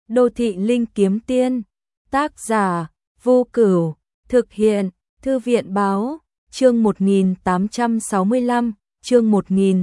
Đô thị linh kiếm tiên, tác giả, Vô Cửu, thực hiện, Thư viện báo, chương 1865, chương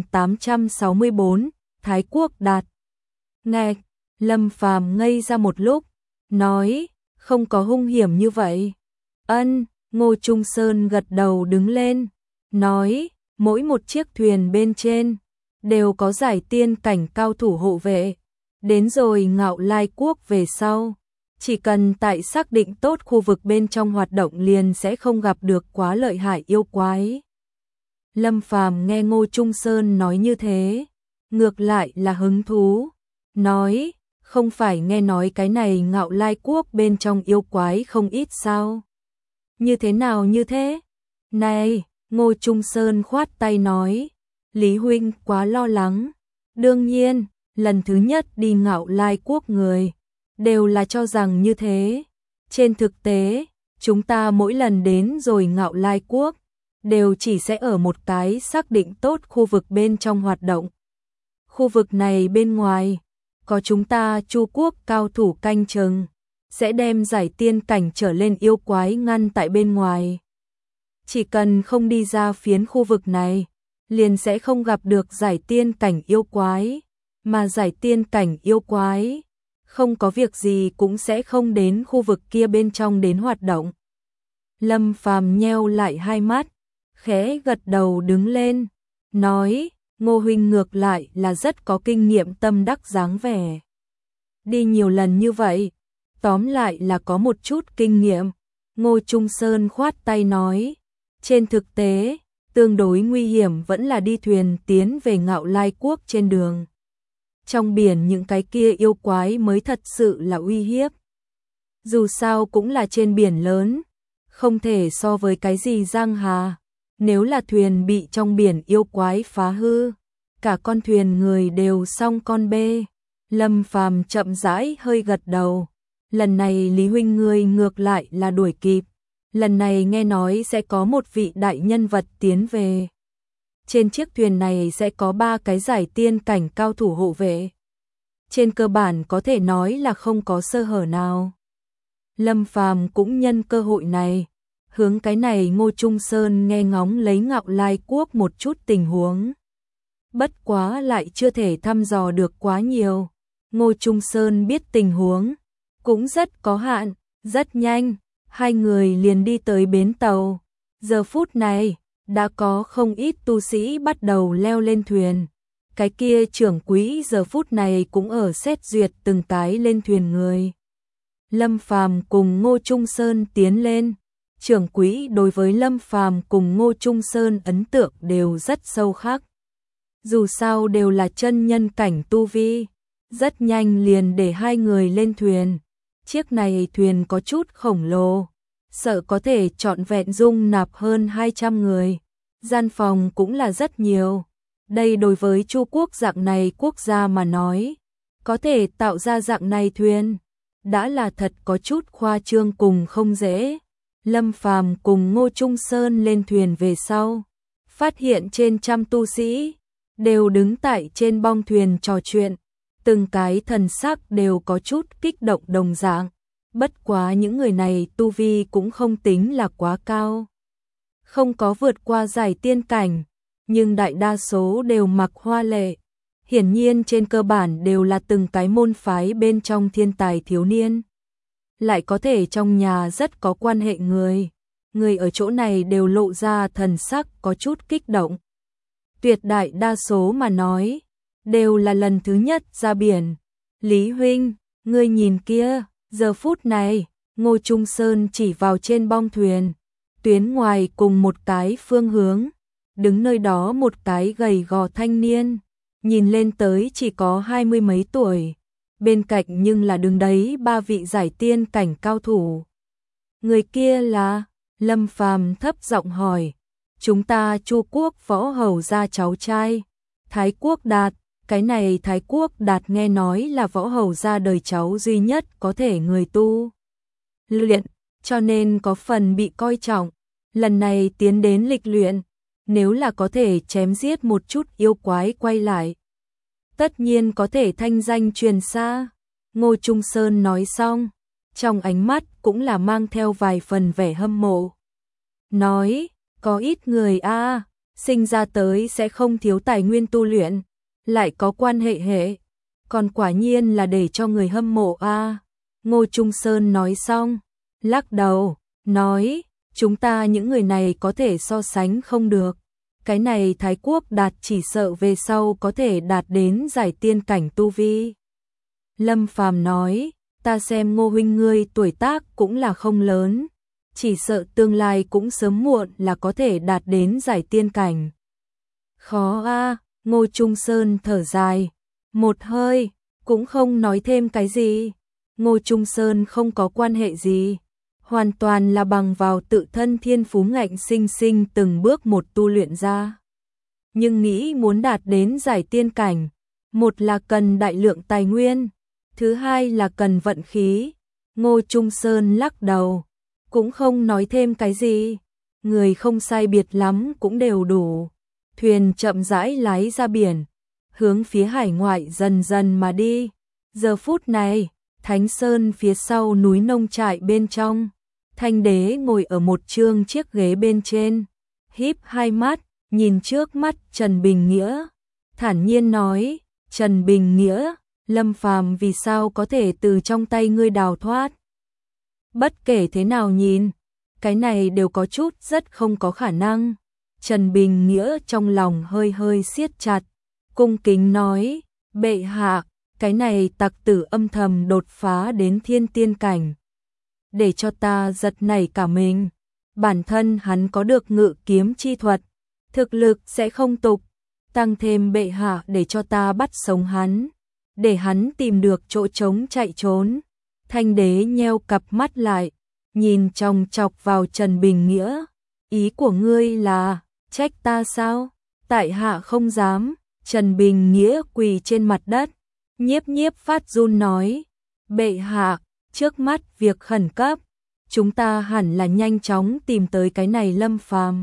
1864, Thái Quốc Đạt. Nghe, Lâm Phàm ngây ra một lúc, nói, không có hung hiểm như vậy. Ân, Ngô Trung Sơn gật đầu đứng lên, nói, mỗi một chiếc thuyền bên trên đều có giải tiên cảnh cao thủ hộ vệ. Đến rồi Ngạo Lai Quốc về sau, chỉ cần tại xác định tốt khu vực bên trong hoạt động liền sẽ không gặp được quá lợi hại yêu quái. Lâm Phàm nghe Ngô Trung Sơn nói như thế, ngược lại là hứng thú, nói, không phải nghe nói cái này Ngạo Lai Quốc bên trong yêu quái không ít sao? Như thế nào như thế? Này, Ngô Trung Sơn khoát tay nói, Lý huynh quá lo lắng. Đương nhiên, lần thứ nhất đi Ngạo Lai Quốc người đều là cho rằng như thế. Trên thực tế, chúng ta mỗi lần đến rồi Ngạo Lai Quốc đều chỉ sẽ ở một cái xác định tốt khu vực bên trong hoạt động. Khu vực này bên ngoài có chúng ta Chu quốc cao thủ canh chừng, sẽ đem giải tiên cảnh trở lên yêu quái ngăn tại bên ngoài. Chỉ cần không đi ra phiến khu vực này, liền sẽ không gặp được giải tiên cảnh yêu quái, mà giải tiên cảnh yêu quái không có việc gì cũng sẽ không đến khu vực kia bên trong đến hoạt động. Lâm Phàm nheo lại hai mắt, khẽ gật đầu đứng lên, nói, Ngô huynh ngược lại là rất có kinh nghiệm tâm đắc dáng vẻ. Đi nhiều lần như vậy, tóm lại là có một chút kinh nghiệm. Ngô Trung Sơn khoát tay nói, trên thực tế, tương đối nguy hiểm vẫn là đi thuyền tiến về Ngạo Lai Quốc trên đường. Trong biển những cái kia yêu quái mới thật sự là uy hiếp. Dù sao cũng là trên biển lớn, không thể so với cái gì giang hà. Nếu là thuyền bị trong biển yêu quái phá hư, cả con thuyền người đều xong con bê. Lâm Phàm chậm rãi hơi gật đầu. Lần này Lý huynh ngươi ngược lại là đuổi kịp. Lần này nghe nói sẽ có một vị đại nhân vật tiến về. Trên chiếc thuyền này sẽ có 3 cái giải tiên cảnh cao thủ hộ vệ. Trên cơ bản có thể nói là không có sơ hở nào. Lâm Phàm cũng nhân cơ hội này, hướng cái này Ngô Trung Sơn nghe ngóng lấy Ngạo Lai Quốc một chút tình huống. Bất quá lại chưa thể thăm dò được quá nhiều. Ngô Trung Sơn biết tình huống cũng rất có hạn, rất nhanh, hai người liền đi tới bến tàu. Giờ phút này, đã có không ít tu sĩ bắt đầu leo lên thuyền. Cái kia trưởng quỹ giờ phút này cũng ở xét duyệt từng cái lên thuyền người. Lâm Phàm cùng Ngô Trung Sơn tiến lên. Trưởng quỹ đối với Lâm Phàm cùng Ngô Trung Sơn ấn tượng đều rất sâu khắc. Dù sao đều là chân nhân cảnh tu vi, rất nhanh liền để hai người lên thuyền. Chiếc này thuyền có chút khổng lồ, sợ có thể trọn vẹn dung nạp hơn 200 người. Gian phòng cũng là rất nhiều. Đây đối với Chu quốc dạng này quốc gia mà nói, có thể tạo ra dạng này thuyền, đã là thật có chút khoa trương cùng không dễ. Lâm Phàm cùng Ngô Trung Sơn lên thuyền về sau, phát hiện trên trăm tu sĩ đều đứng tại trên bong thuyền trò chuyện, từng cái thần sắc đều có chút kích động đồng dạng. Bất quá những người này tu vi cũng không tính là quá cao, không có vượt qua giải tiên cảnh, nhưng đại đa số đều mặc hoa lệ. Hiển nhiên trên cơ bản đều là từng cái môn phái bên trong thiên tài thiếu niên. Lại có thể trong nhà rất có quan hệ người. Người ở chỗ này đều lộ ra thần sắc có chút kích động. Tuyệt đại đa số mà nói, đều là lần thứ nhất ra biển. Lý huynh, ngươi nhìn kia, giờ phút này, Ngô Trung Sơn chỉ vào trên bong thuyền. Tuyến ngoài cùng một cái phương hướng, đứng nơi đó một cái gầy gò thanh niên. Nhìn lên tới chỉ có 20 mấy tuổi. Bên cạnh nhưng là đứng đấy 3 vị giải tiên cảnh cao thủ. Người kia là, Lâm Phàm thấp giọng hỏi, chúng ta Chu quốc võ hầu gia cháu trai, Thái Quốc Đạt. Cái này Thái Quốc Đạt nghe nói là võ hầu gia đời cháu duy nhất có thể người tu luyện, cho nên có phần bị coi trọng. Lần này tiến đến lịch luyện, nếu là có thể chém giết một chút yêu quái quay lại, tất nhiên có thể thanh danh truyền xa. Ngô Trung Sơn nói xong, trong ánh mắt cũng là mang theo vài phần vẻ hâm mộ. Nói, có ít người sinh ra tới sẽ không thiếu tài nguyên tu luyện, lại có quan hệ, còn quả nhiên là để cho người hâm mộ Ngô Trung Sơn nói xong, lắc đầu, nói, chúng ta những người này có thể so sánh không được. Cái này Thái Quốc đạt chỉ sợ về sau có thể đạt đến giải tiên cảnh tu vi. Lâm Phàm nói, ta xem Ngô huynh ngươi tuổi tác cũng là không lớn, chỉ sợ tương lai cũng sớm muộn là có thể đạt đến giải tiên cảnh. Khó Ngô Trung Sơn thở dài, một hơi, cũng không nói thêm cái gì. Ngô Trung Sơn không có quan hệ gì, hoàn toàn là bằng vào tự thân thiên phú ngạnh sinh sinh từng bước một tu luyện ra. Nhưng nghĩ muốn đạt đến giải tiên cảnh, một là cần đại lượng tài nguyên, thứ hai là cần vận khí. Ngô Trung Sơn lắc đầu, cũng không nói thêm cái gì, người không sai biệt lắm cũng đều đủ. Thuyền chậm rãi lái ra biển, hướng phía hải ngoại dần dần mà đi. Giờ phút này, Thánh Sơn phía sau núi nông trại bên trong, Thanh Đế ngồi ở một chương chiếc ghế bên trên, híp hai mắt, nhìn trước mắt Trần Bình Nghĩa, thản nhiên nói, Trần Bình Nghĩa, Lâm Phàm vì sao có thể từ trong tay ngươi đào thoát? Bất kể thế nào nhìn, cái này đều có chút rất không có khả năng. Trần Bình Nghĩa trong lòng hơi hơi siết chặt, cung kính nói, bệ hạ, cái này tặc tử âm thầm đột phá đến thiên tiên cảnh. Để cho ta giật nảy cả mình, bản thân hắn có được ngự kiếm chi thuật, thực lực sẽ không tục, tăng thêm bệ hạ để cho ta bắt sống hắn, để hắn tìm được chỗ trống chạy trốn. Thanh Đế nheo cặp mắt lại, nhìn chòng chọc vào Trần Bình Nghĩa, ý của ngươi là trách ta sao? Tại hạ không dám. Trần Bình Nghĩa quỳ trên mặt đất, nhiếp phát run nói, bệ hạ, trước mắt việc khẩn cấp, chúng ta hẳn là nhanh chóng tìm tới cái này Lâm Phàm,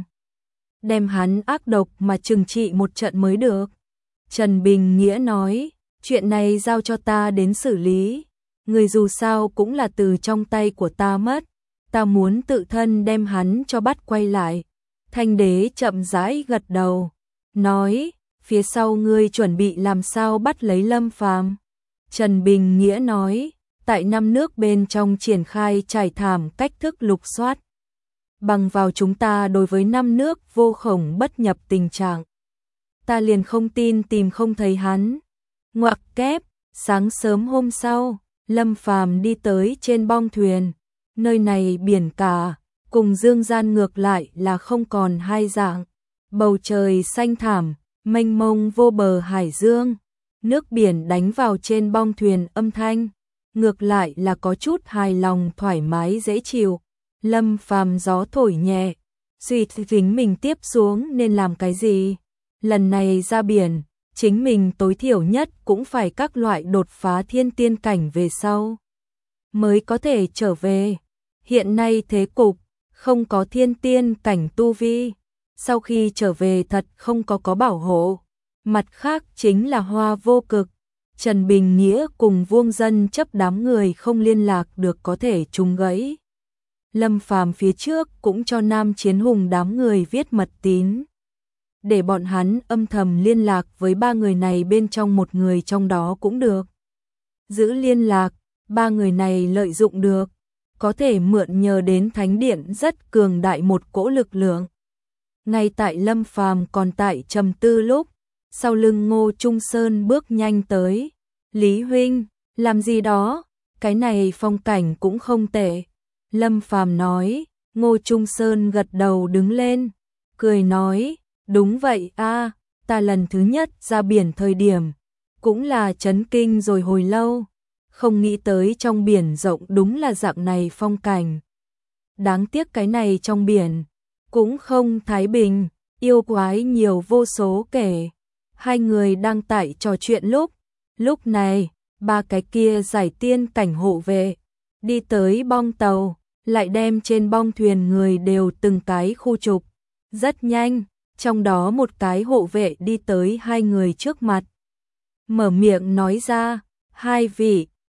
đem hắn ác độc mà trừng trị một trận mới được. Trần Bình Nghĩa nói, chuyện này giao cho ta đến xử lý, người dù sao cũng là từ trong tay của ta mất, ta muốn tự thân đem hắn cho bắt quay lại. Thanh Đế chậm rãi gật đầu, nói, phía sau ngươi chuẩn bị làm sao bắt lấy Lâm Phàm? Trần Bình Nghĩa nói, tại 5 nước bên trong triển khai trải thảm cách thức lục soát. Bằng vào chúng ta đối với 5 nước vô khổng bất nhập tình trạng, ta liền không tin tìm không thấy hắn. Ngoặc kép, sáng sớm hôm sau, Lâm Phàm đi tới trên bong thuyền, nơi này biển cả, cùng dương gian ngược lại là không còn hai dạng. Bầu trời xanh thẳm, mênh mông vô bờ hải dương, nước biển đánh vào trên bong thuyền âm thanh, ngược lại là có chút hài lòng thoải mái dễ chịu. Lâm Phàm gió thổi nhẹ, suy tính mình tiếp xuống nên làm cái gì. Lần này ra biển, chính mình tối thiểu nhất cũng phải các loại đột phá thiên tiên cảnh về sau, mới có thể trở về. Hiện nay thế cục, không có thiên tiên cảnh tu vi, sau khi trở về thật không có bảo hộ. Mặt khác chính là Hoa Vô Cực, Trần Bình Nghĩa cùng Vuông Dân chấp đám người không liên lạc được có thể trùng gãy. Lâm Phàm phía trước cũng cho Nam Chiến Hùng đám người viết mật tín, để bọn hắn âm thầm liên lạc với 3 người này bên trong một người trong đó cũng được. Giữ liên lạc, 3 người này lợi dụng được, có thể mượn nhờ đến thánh điện rất cường đại một cỗ lực lượng. Ngay tại Lâm Phàm còn tại trầm tư lúc, sau lưng Ngô Trung Sơn bước nhanh tới. Lý huynh, làm gì đó, cái này phong cảnh cũng không tệ. Lâm Phàm nói. Ngô Trung Sơn gật đầu đứng lên, cười nói, đúng vậy ta lần thứ nhất ra biển thời điểm, cũng là chấn kinh rồi hồi lâu, không nghĩ tới trong biển rộng đúng là dạng này phong cảnh. Đáng tiếc cái này trong biển, cũng không thái bình, yêu quái nhiều vô số kể. Hai người đang tại trò chuyện lúc này, 3 cái kia giải tiên cảnh hộ vệ, đi tới bong tàu, lại đem trên bong thuyền người đều từng cái khu trục. Rất nhanh, trong đó một cái hộ vệ đi tới 2 người trước mặt, mở miệng nói ra, 2 vị,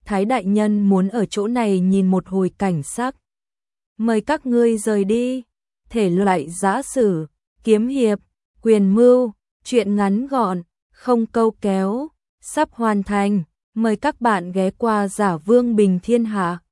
Thái đại nhân muốn ở chỗ này nhìn một hồi cảnh sắc. Mời các ngươi rời đi. Thể loại giã sử, kiếm hiệp, quyền mưu, truyện ngắn gọn, không câu kéo, sắp hoàn thành. Mời các bạn ghé qua Giả Vương Bình Thiên Hạ.